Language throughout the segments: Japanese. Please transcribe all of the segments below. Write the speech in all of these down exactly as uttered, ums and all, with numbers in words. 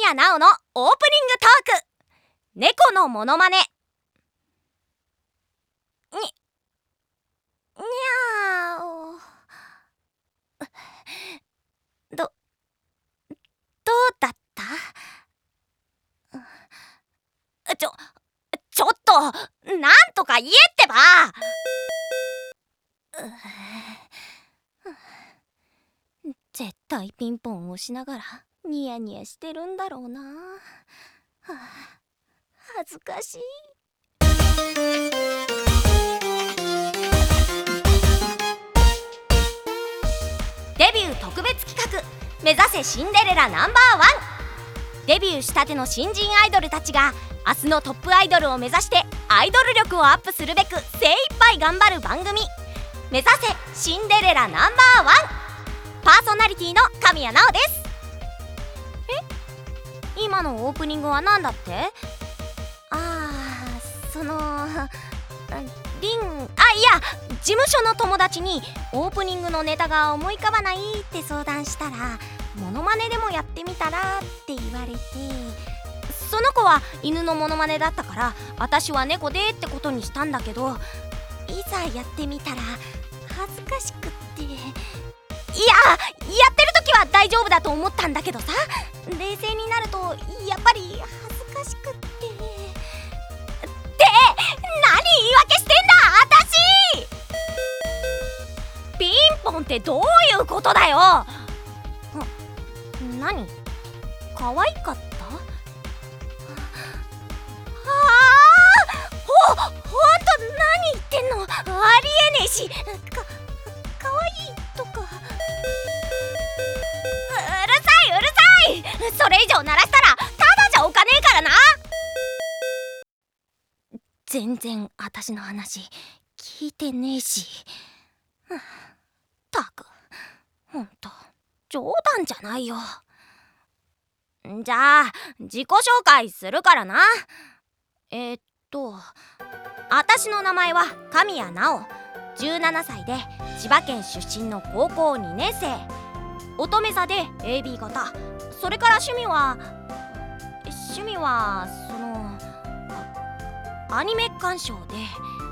谷直のオープニングトーク。猫のモノマネ。ににゃーお。どどうだった？ちょちょっとなんとか言えってば。絶対ピンポンを押しながらニヤニヤしてるんだろうな。はあ、恥ずかしい。デビュー特別企画、目指せシンデレラナンバーワン。デビューしたての新人アイドルたちが明日のトップアイドルを目指してアイドル力をアップするべく精一杯頑張る番組、目指せシンデレラナンバーワン。パーソナリティの神谷直です。え、今のオープニングは何だって？あー、そのリン、あ、いや、事務所の友達にオープニングのネタが思い浮かばないって相談したら、モノマネでもやってみたらって言われて、その子は犬のモノマネだったから私は猫でってことにしたんだけど、いざやってみたら恥ずかしくって、いや、やってる時は大丈夫だと思ったんだけどさ、冷静になるとやっぱり恥ずかしくって。って何言い訳してんだ私。ピンポンってどういうことだよ。何？可愛かった？ああ、ほ、ほんと何言ってんの？ありえねえし、か、可愛いとか。う、うるさいうるさい。それ以上鳴らしたらただじゃおかねえからな。全然私の話聞いてねえし。ったく、ほんと冗談じゃないよ。じゃあ自己紹介するからな。えー、っと私の名前は神谷直、じゅうななさいで千葉県出身の高校にねん生、乙女座で エービー 型。それから趣味は趣味はそのアニメ鑑賞で。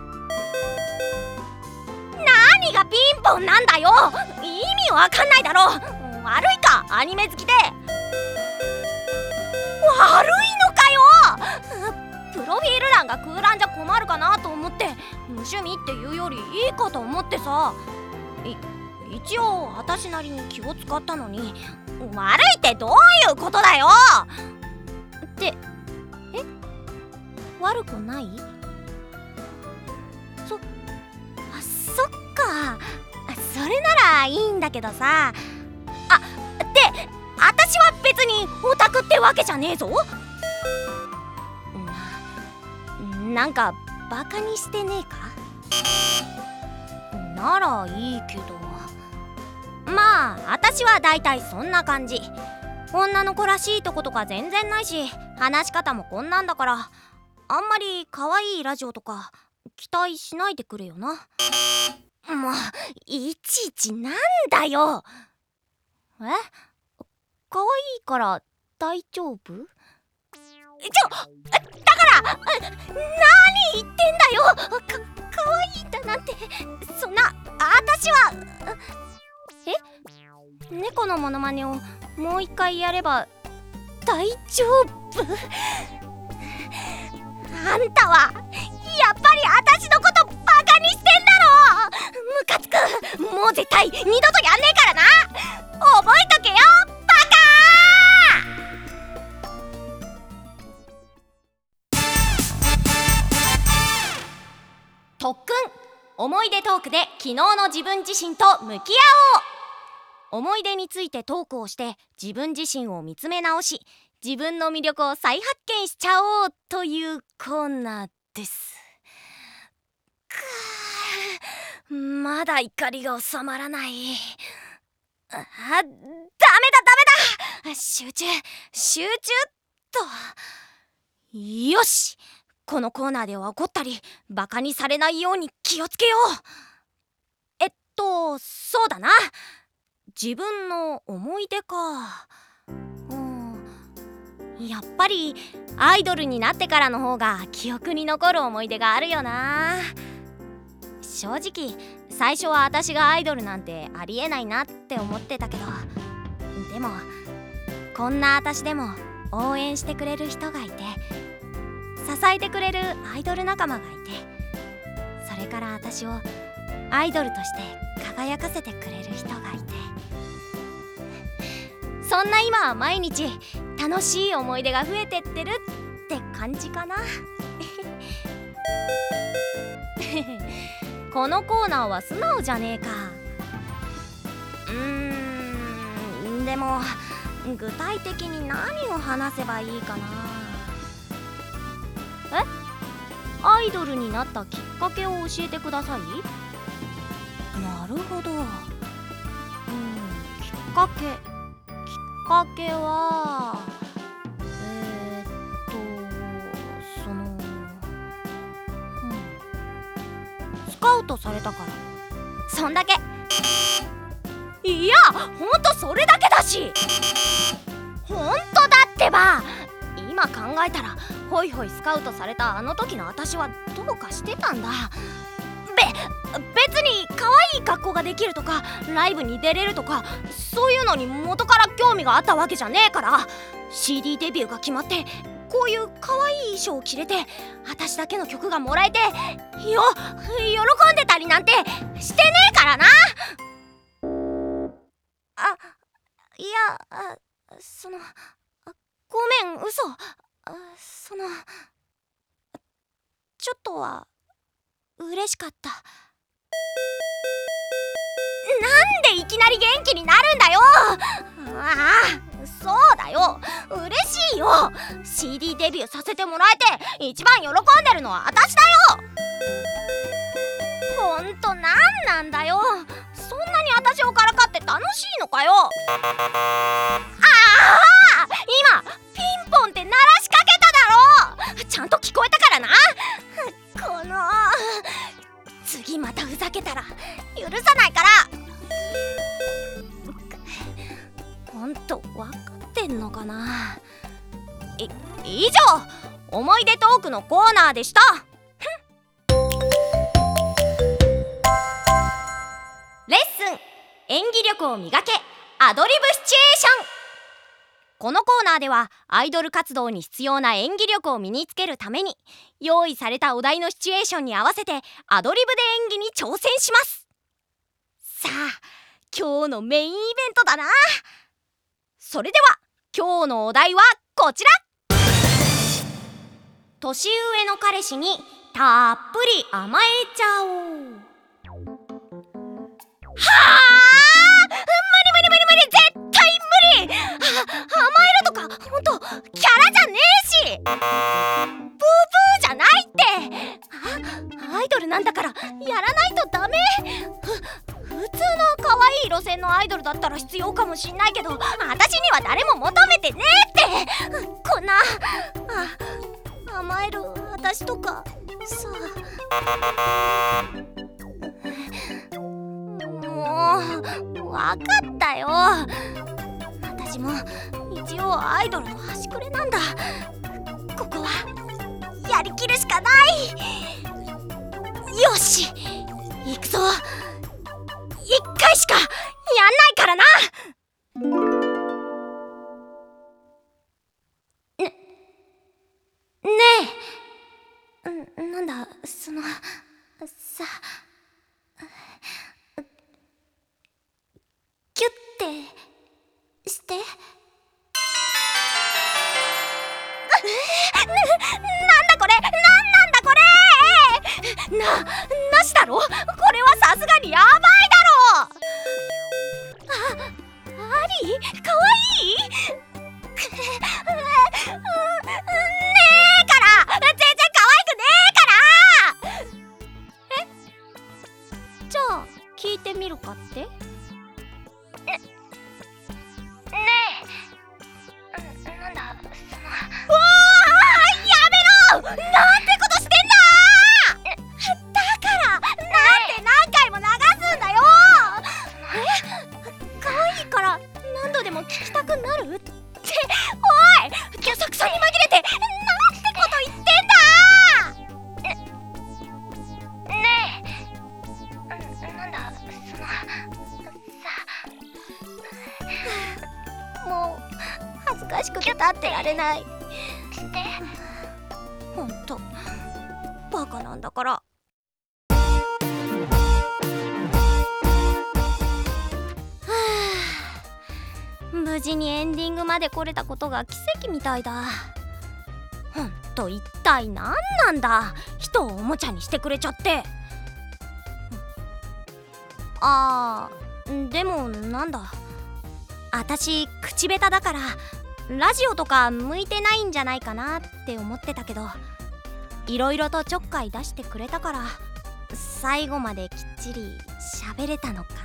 何がピンポンなんだよ、意味わかんないだろ。悪いか、アニメ好きで。悪いのかよ。プロフィール欄が空欄じゃ困るかなと思って無趣味っていうよりいいかと思ってさ。い一応私なりに気を使ったのに、悪いってどういうことだよ。ってえ悪くない？そあそっか、それならいいんだけどさ。あ、で私は別にオタクってわけじゃねえぞ。な、なんかバカにしてねえか？ならいいけど。まあ私はだいたいそんな感じ。女の子らしいとことか全然ないし、話し方もこんなんだから、あんまり可愛いラジオとか期待しないでくれよな。もういちいちなんだよ。え？可愛いから大丈夫？ちょ、だから何言ってんだよ。か、可愛いんだなんて、そんな、私は。え？猫のモノマネをもう一回やれば大丈夫？あんたはやっぱり私のことバカにしてんだろ。ムカつく。もう絶対二度とやんねえからな。覚えとけよバカ。特訓、思い出トークで昨日の自分自身と向き合おう。思い出についてトークをして自分自身を見つめ直し、自分の魅力を再発見しちゃおうというコーナーです。くー、まだ怒りが収まらない。あ、ダメだダメだ、集中集中っと。よし、このコーナーでは怒ったりバカにされないように気をつけよう。えっとそうだな、自分の思い出か。うん、 やっぱりアイドルになってからの方が記憶に残る思い出があるよな。正直最初は私がアイドルなんてありえないなって思ってたけど、でもこんな私でも応援してくれる人がいて、支えてくれるアイドル仲間がいて、それから私をアイドルとして輝かせてくれる人がいて、そんな今は毎日楽しい思い出が増えてってるって感じかな。このコーナーは素直じゃねえか。うーんでも具体的に何を話せばいいかな。えアイドルになったきっかけを教えてください。なるほど。うんきっかけきっかけはえー、っとその、うん、スカウトされたから、そんだけ。いやほんとそれだけだし。ほんとだってば。今考えたらホイホイスカウトされたあの時の私はどうかしてたんだ。べ別に可愛い格好ができるとかライブに出れるとかそういうのに元から興味があったわけじゃねえから、 シーディー デビューが決まってこういう可愛い衣装を着れて私だけの曲がもらえてよ喜んでたりなんてしてねえからな。あいやあそのごめん嘘。あそのちょっとは嬉しかった。なんでいきなり元気になるんだよ。ああそうだよ嬉しいよ。 シーディー デビューさせてもらえて一番喜んでるのは私だよ。ほんとなんなんだよ。そんなに私をからかって楽しいのかよ。ああ今ピンポンって鳴らしかけただろ。ちゃんと聞こえたからな。この次またふざけたら許さないから。ほんと分かってんのかな。い以上思い出トークのコーナーでした。レッスン演技力を磨けアドリブシチュエーション。このコーナーではアイドル活動に必要な演技力を身につけるために用意されたお題のシチュエーションに合わせてアドリブで演技に挑戦します。さあ今日のメインイベントだな。それでは今日のお題はこちら。年上の彼氏にたっぷり甘えちゃおう。はあ無理無理無理無理絶対無理。あ甘えるとかほんとキャラじゃねえし。ブーブーじゃないって。あアイドルなんだからやらないとダメ。ふ普通の可愛い路線のアイドルだったら必要かもしんないけど私には誰も求めてねえって。こんなあ甘える私とかさ。もう分かったよ。私も一応アイドルの端くれなんだ。ここはやりきるしかない。よし行くぞ。一回しかやんないからな。ねねえなんだそのさキュッてして。な、なんだこれなんなんだこれ。な、なしだろこれはさすがにやばいだろ。あ、アリーかわいい。くねえから全然可愛くねえから。えじゃあ聞いてみるかって。なんてことしてんだ。だからなんで何回も流すんだよ。え可愛いから何度でも聞きたくなるって。おいどさくさに紛れてなんてこと言ってんだ。ねえ、なんだそのさ、もう恥ずかしくて立ってられない。ほんとバカなんだから。無事にエンディングまで来れたことが奇跡みたいだ。ほんと一体何なんだ、人をおもちゃにしてくれちゃって。あーでもなんだ、あたし口下手だからラジオとか向いてないんじゃないかなって思ってたけど、いろいろとちょっかい出してくれたから最後まできっちり喋れたのかな。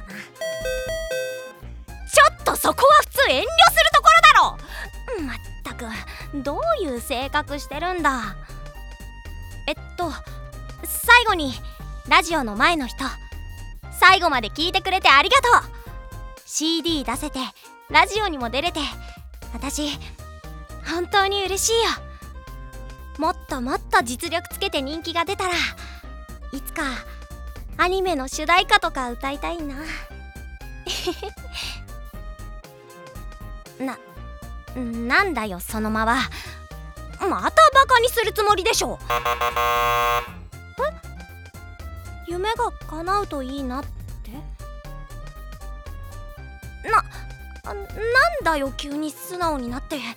ちょっとそこは普通遠慮するところだろ。まったくどういう性格してるんだ。えっと最後にラジオの前の人、最後まで聞いてくれてありがとう。 シーディー 出せてラジオにも出れて私本当に嬉しいよ。もっともっと実力つけて人気が出たらいつかアニメの主題歌とか歌いたいな。な、なんだよその間は。またバカにするつもりでしょ。え、夢が叶うといいなってな、なんだよ急に素直になって。うん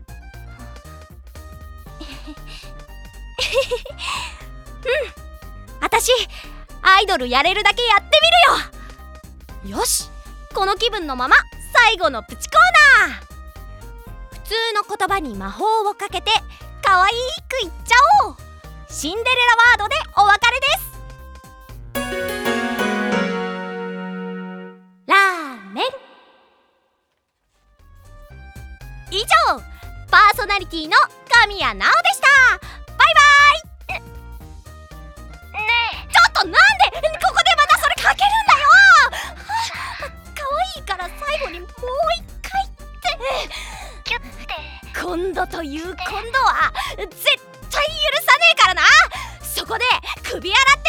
あたしアイドルやれるだけやってみるよ。よし、この気分のまま最後のプチコーナー。普通の言葉に魔法をかけて可愛く言っちゃおう。シンデレラワードでお別れです。ラーメン。以上、パーソナリティの神谷直でした。バイバイ。ねえ、ちょっとなんでここでまたそれかけるんだよ。可愛いから最後にもう一回ってキュッて。今度という今度は絶対許さねえからな。そこで首洗って